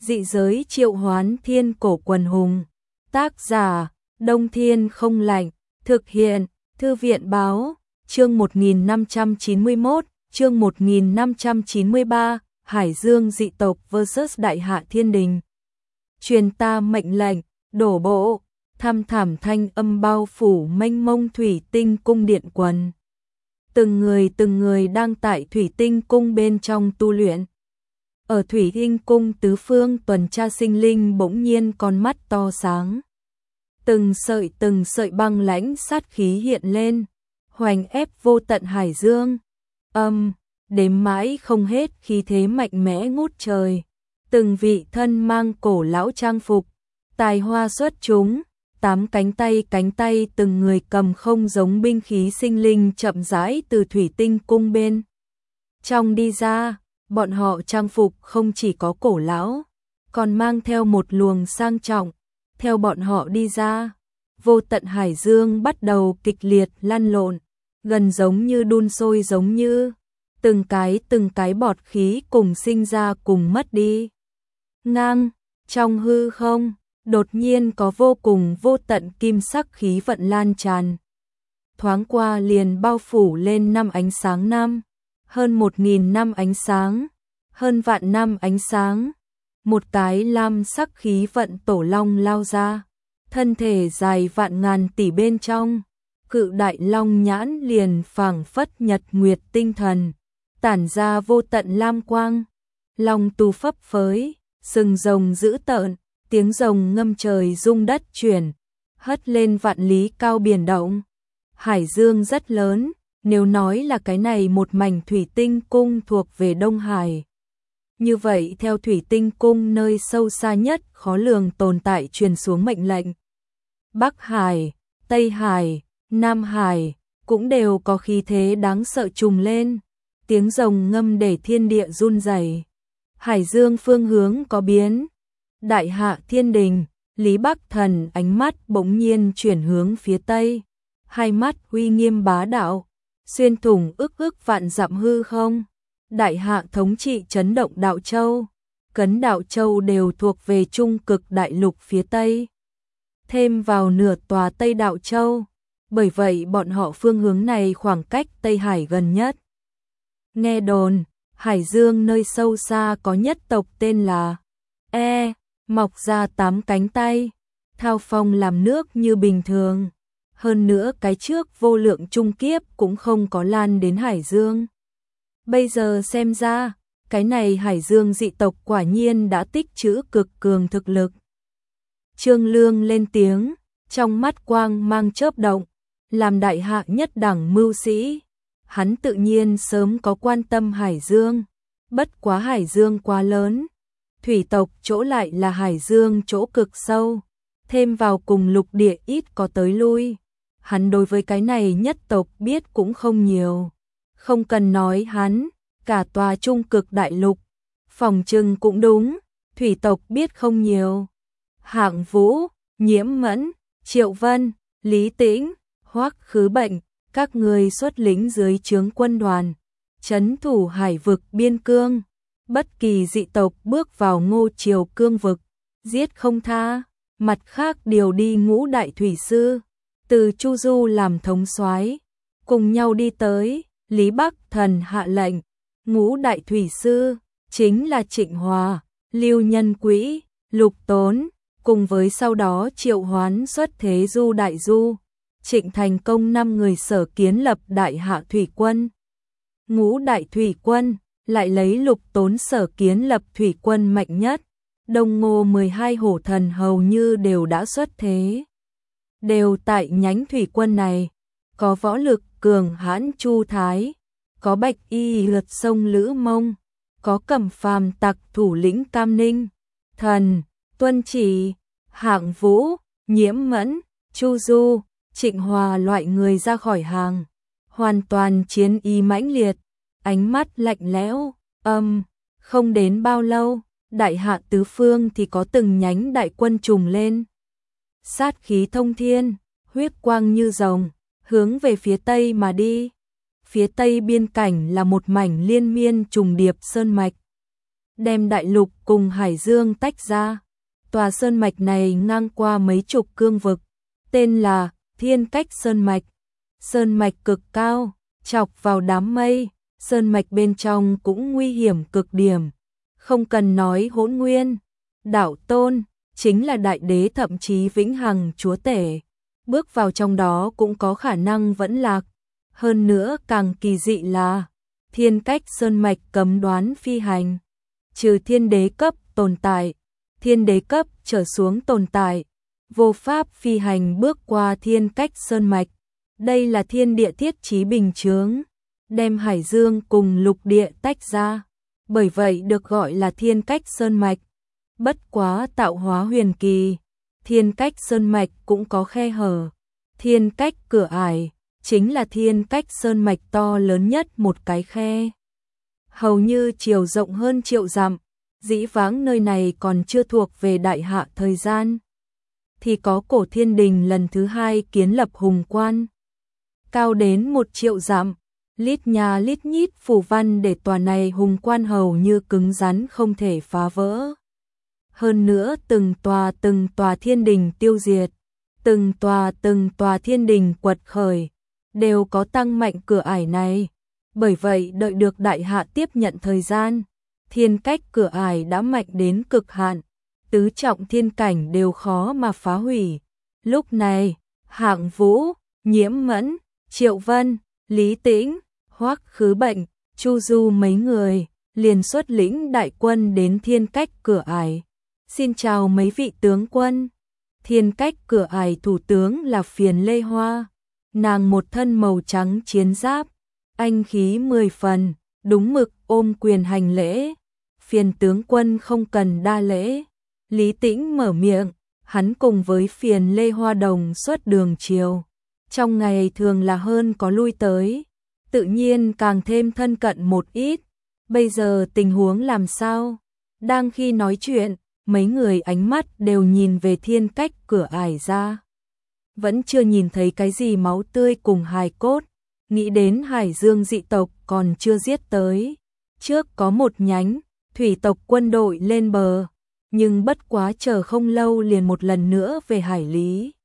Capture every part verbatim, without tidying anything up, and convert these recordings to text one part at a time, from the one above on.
Dị giới triệu hoán thiên cổ quần hùng. Tác giả, Đông Thiên không lạnh. Thực hiện, Thư viện báo, chương một nghìn năm trăm chín mươi mốt, chương một nghìn năm trăm chín mươi ba, Hải Dương dị tộc versus Đại Hạ Thiên Đình. Truyền ta mệnh lệnh, đổ bộ, thăm thảm thanh âm bao phủ mênh mông thủy tinh cung điện quần. Từng người từng người đang tại thủy tinh cung bên trong tu luyện. Ở thủy tinh cung tứ phương tuần tra sinh linh bỗng nhiên con mắt to sáng. Từng sợi từng sợi băng lãnh sát khí hiện lên, hoành ép vô tận hải dương. Âm, đếm mãi không hết khí thế mạnh mẽ ngút trời. Từng vị thân mang cổ lão trang phục, tài hoa xuất chúng, tám cánh tay cánh tay từng người cầm không giống binh khí sinh linh chậm rãi từ thủy tinh cung bên trong đi ra. Bọn họ trang phục không chỉ có cổ lão, còn mang theo một luồng sang trọng. Theo bọn họ đi ra, vô tận hải dương bắt đầu kịch liệt lăn lộn, gần giống như đun sôi, giống như từng cái từng cái bọt khí cùng sinh ra cùng mất đi. Ngang, trong hư không, đột nhiên có vô cùng vô tận kim sắc khí vận lan tràn. Thoáng qua liền bao phủ lên năm ánh sáng năm, hơn một nghìn năm ánh sáng, hơn vạn năm ánh sáng. Một cái lam sắc khí vận tổ long lao ra, thân thể dài vạn ngàn tỷ bên trong, cự đại long nhãn liền phảng phất nhật nguyệt tinh thần, tản ra vô tận lam quang. Long tu phấp phới, sừng rồng dữ tợn, tiếng rồng ngâm trời rung đất chuyển, hất lên vạn lý cao biển động. Hải dương rất lớn, nếu nói là cái này một mảnh thủy tinh cung thuộc về Đông Hải. Như vậy theo thủy tinh cung nơi sâu xa nhất khó lường tồn tại truyền xuống mệnh lệnh. Bắc Hải, Tây Hải, Nam Hải cũng đều có khí thế đáng sợ trùng lên. Tiếng rồng ngâm để thiên địa run rẩy. Hải dương phương hướng có biến. Đại Hạ Thiên Đình, Lý Bắc Thần ánh mắt bỗng nhiên chuyển hướng phía Tây. Hai mắt uy nghiêm bá đạo, xuyên thủng ức ức vạn dặm hư không. Đại Hạ thống trị chấn động Đạo Châu, Cấn Đạo Châu đều thuộc về Trung Cực Đại Lục phía Tây. Thêm vào nửa tòa Tây Đạo Châu, bởi vậy bọn họ phương hướng này khoảng cách Tây Hải gần nhất. Nghe đồn, Hải Dương nơi sâu xa có nhất tộc tên là E, mọc ra tám cánh tay, thao phong làm nước như bình thường. Hơn nữa cái trước vô lượng trung kiếp cũng không có lan đến Hải Dương. Bây giờ xem ra, cái này Hải Dương dị tộc quả nhiên đã tích trữ cực cường thực lực. Trương Lương lên tiếng, trong mắt quang mang chớp động, làm Đại Hạ nhất đẳng mưu sĩ. Hắn tự nhiên sớm có quan tâm Hải Dương, bất quá Hải Dương quá lớn. Thủy tộc chỗ lại là Hải Dương chỗ cực sâu, thêm vào cùng lục địa ít có tới lui. Hắn đối với cái này nhất tộc biết cũng không nhiều. Không cần nói hắn, cả tòa Trung Cực Đại Lục, phòng trừng cũng đúng, thủy tộc biết không nhiều. Hạng Vũ, Nhiễm Mẫn, Triệu Vân, Lý Tĩnh, Hoắc Khứ Bệnh, các người xuất lính dưới trướng quân đoàn, trấn thủ hải vực biên cương. Bất kỳ dị tộc bước vào Ngô Triều cương vực, giết không tha. Mặt khác điều đi ngũ đại thủy sư, từ Chu Du làm thống soái, cùng nhau đi tới. Lý Bắc Thần hạ lệnh, ngũ đại thủy sư chính là Trịnh Hòa, Lưu Nhân Quỹ, Lục Tốn, cùng với sau đó triệu hoán xuất thế Du Đại Du, Trịnh thành công năm người sở kiến lập Đại Hạ thủy quân. Ngũ đại thủy quân lại lấy Lục Tốn sở kiến lập thủy quân mạnh nhất. Đông Ngô mười hai hổ thần hầu như đều đã xuất thế. Đều tại nhánh thủy quân này, có võ lực cường hãn Chu Thái, có bạch y lượt sông Lữ Mông, có cẩm phàm tặc thủ lĩnh Cam Ninh, Thần, Tuân Chỉ, Hạng Vũ, Nhiễm Mẫn, Chu Du, Trịnh Hòa loại người ra khỏi hàng, hoàn toàn chiến ý mãnh liệt, ánh mắt lạnh lẽo. Âm, không đến bao lâu, Đại Hạ tứ phương thì có từng nhánh đại quân trùng lên. Sát khí thông thiên, huyết quang như rồng, hướng về phía Tây mà đi. Phía Tây biên cảnh là một mảnh liên miên trùng điệp sơn mạch. đem đại lục cùng hải dương tách ra. Tòa sơn mạch này ngang qua mấy chục cương vực, tên là Thiên Cách Sơn Mạch. Sơn mạch cực cao, chọc vào đám mây, sơn mạch bên trong cũng nguy hiểm cực điểm. Không cần nói Hỗn Nguyên, Đạo Tôn, chính là đại đế thậm chí vĩnh hằng chúa tể, bước vào trong đó cũng có khả năng vẫn lạc. Hơn nữa càng kỳ dị là Thiên Cách Sơn Mạch cấm đoán phi hành, trừ thiên đế cấp tồn tại, thiên đế cấp trở xuống tồn tại, vô pháp phi hành bước qua Thiên Cách Sơn Mạch. Đây là thiên địa thiết chí bình chướng, đem hải dương cùng lục địa tách ra, bởi vậy được gọi là Thiên Cách Sơn Mạch. Bất quá tạo hóa huyền kỳ, Thiên Cách Sơn Mạch cũng có khe hở. Thiên Cách cửa ải chính là Thiên Cách Sơn Mạch to lớn nhất một cái khe, hầu như chiều rộng hơn triệu dặm. Dĩ vãng nơi này còn chưa thuộc về đại hạ thời gian, thì có cổ thiên đình lần thứ hai kiến lập hùng quan, cao đến một triệu dặm, lít nhà lít nhít phù văn để tòa này hùng quan hầu như cứng rắn không thể phá vỡ. Hơn nữa từng tòa từng tòa thiên đình tiêu diệt, từng tòa từng tòa thiên đình quật khởi, đều có tăng mạnh cửa ải này. Bởi vậy đợi được đại hạ tiếp nhận thời gian, Thiên Cách cửa ải đã mạnh đến cực hạn, tứ trọng thiên cảnh đều khó mà phá hủy. Lúc này, Hạng Vũ, Nhiễm Mẫn, Triệu Vân, Lý Tĩnh, Hoắc Khứ Bệnh, Chu Du mấy người liền xuất lĩnh đại quân đến Thiên Cách cửa ải. Xin chào mấy vị tướng quân. Thiên Cách cửa ải thủ tướng là Phiền Lê Hoa, nàng một thân màu trắng chiến giáp, anh khí mười phần, đúng mực ôm quyền hành lễ. Phiền tướng quân không cần đa lễ. Lý Tĩnh mở miệng, hắn cùng với Phiền Lê Hoa đồng xuất đường chiều, trong ngày thường là hơn có lui tới, tự nhiên càng thêm thân cận một ít. Bây giờ tình huống làm sao? Đang khi nói chuyện, mấy người ánh mắt đều nhìn về Thiên Cách cửa ải ra. Vẫn chưa nhìn thấy cái gì máu tươi cùng hài cốt, nghĩ đến hải dương dị tộc còn chưa giết tới. Trước có một nhánh thủy tộc quân đội lên bờ, nhưng bất quá chờ không lâu liền một lần nữa về hải lý.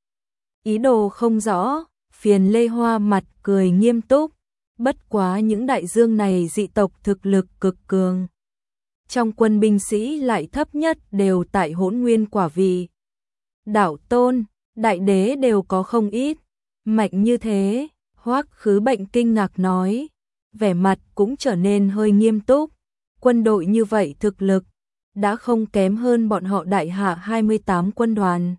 Ý đồ không rõ, Phiền Lê Hoa mặt cười nghiêm túc, bất quá những đại dương này dị tộc thực lực cực cường. Trong quân binh sĩ lại thấp nhất đều tại Hỗn Nguyên quả vị. Đạo Tôn, đại đế đều có không ít, mạnh như thế. Hoắc Khứ Bệnh kinh ngạc nói, vẻ mặt cũng trở nên hơi nghiêm túc. Quân đội như vậy thực lực đã không kém hơn bọn họ đại hạ hai mươi tám quân đoàn.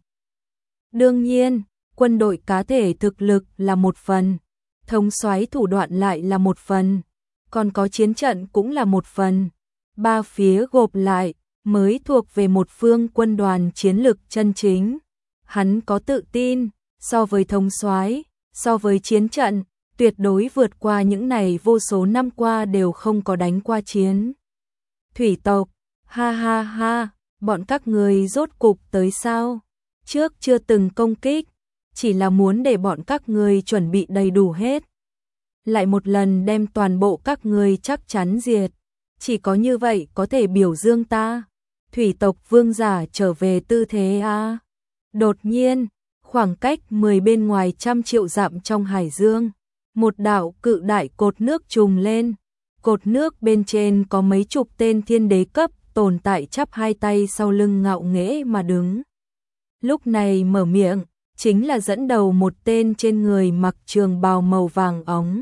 Đương nhiên, quân đội cá thể thực lực là một phần, thống soái thủ đoạn lại là một phần, còn có chiến trận cũng là một phần. Ba phía gộp lại mới thuộc về một phương quân đoàn chiến lực chân chính. Hắn có tự tin, so với thống soái, so với chiến trận, tuyệt đối vượt qua những này vô số năm qua đều không có đánh qua chiến. Thủy tộc, ha ha ha, bọn các người rốt cục tới sao? Trước chưa từng công kích, chỉ là muốn để bọn các người chuẩn bị đầy đủ hết. Lại một lần đem toàn bộ các người chắc chắn diệt, chỉ có như vậy có thể biểu dương ta. Thủy tộc vương giả trở về tư thế a. Đột nhiên, khoảng cách mười bên ngoài trăm triệu dặm trong hải dương, một đạo cự đại cột nước trùng lên. Cột nước bên trên có mấy chục tên thiên đế cấp tồn tại chắp hai tay sau lưng ngạo nghễ mà đứng. Lúc này mở miệng, chính là dẫn đầu một tên trên người mặc trường bào màu vàng óng,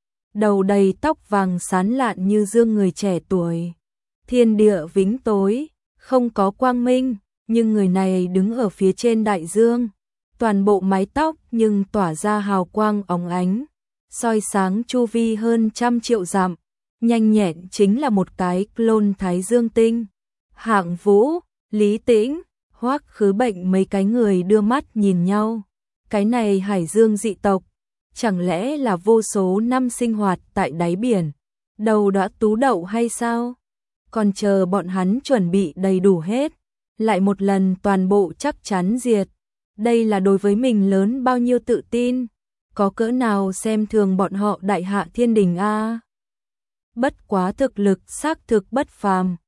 đầu đầy tóc vàng sán lạn như dương người trẻ tuổi. Thiên địa vĩnh tối, không có quang minh, nhưng người này đứng ở phía trên đại dương, toàn bộ mái tóc nhưng tỏa ra hào quang óng ánh, soi sáng chu vi hơn trăm triệu dặm. Nhanh nhẹn chính là một cái clone Thái Dương Tinh. Hạng Vũ, Lý Tĩnh, Hoắc Khứ Bệnh mấy cái người đưa mắt nhìn nhau. Cái này hải dương dị tộc, chẳng lẽ là vô số năm sinh hoạt tại đáy biển, đầu đã tú đậu hay sao? Còn chờ bọn hắn chuẩn bị đầy đủ hết, lại một lần toàn bộ chắc chắn diệt. Đây là đối với mình lớn bao nhiêu tự tin, có cỡ nào xem thường bọn họ đại hạ thiên đình a. Bất quá thực lực xác thực bất phàm,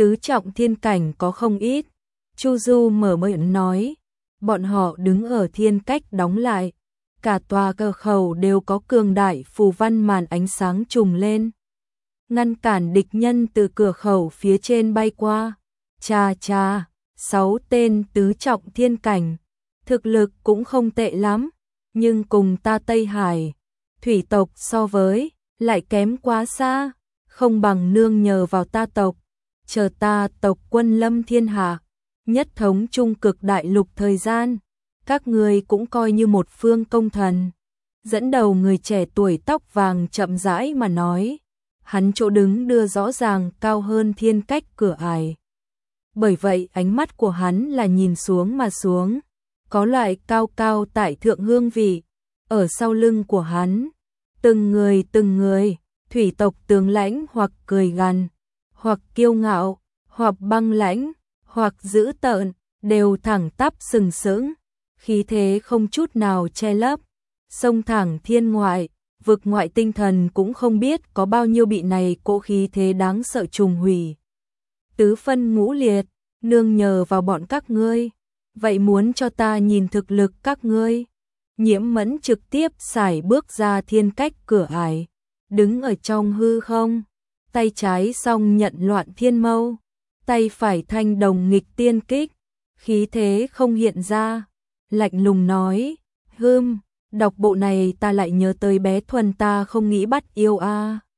tứ trọng thiên cảnh có không ít. Chu Du mở miệng nói, bọn họ đứng ở thiên cách đóng lại, cả tòa cửa khẩu đều có cường đại phù văn màn ánh sáng trùng lên, ngăn cản địch nhân từ cửa khẩu phía trên bay qua. Cha cha, sáu tên tứ trọng thiên cảnh, thực lực cũng không tệ lắm, nhưng cùng ta Tây Hải thủy tộc so với lại kém quá xa, không bằng nương nhờ vào ta tộc, chờ ta tộc quân lâm thiên hạ, nhất thống trung cực đại lục thời gian, các ngươi cũng coi như một phương công thần. Dẫn đầu người trẻ tuổi tóc vàng chậm rãi mà nói, hắn chỗ đứng đưa rõ ràng cao hơn thiên cách cửa ải. Bởi vậy ánh mắt của hắn là nhìn xuống mà xuống, có loại cao cao tại thượng hương vị. Ở sau lưng của hắn, từng người từng người, thủy tộc tướng lãnh hoặc cười gằn, hoặc kiêu ngạo, hoặc băng lãnh, hoặc dữ tợn, đều thẳng tắp sừng sững, khí thế không chút nào che lấp, xông thẳng thiên ngoại, vực ngoại tinh thần cũng không biết có bao nhiêu bị này cỗ khí thế đáng sợ trùng hủy. Tứ phân ngũ liệt, nương nhờ vào bọn các ngươi, vậy muốn cho ta nhìn thực lực các ngươi. Nhiễm Mẫn trực tiếp sải bước ra thiên cách cửa ải, đứng ở trong hư không, tay trái song nhận loạn thiên mâu, tay phải thanh đồng nghịch tiên kích, khí thế không hiện ra, lạnh lùng nói, hưm, đọc bộ này ta lại nhớ tới bé Thuần ta không nghĩ bắt yêu a.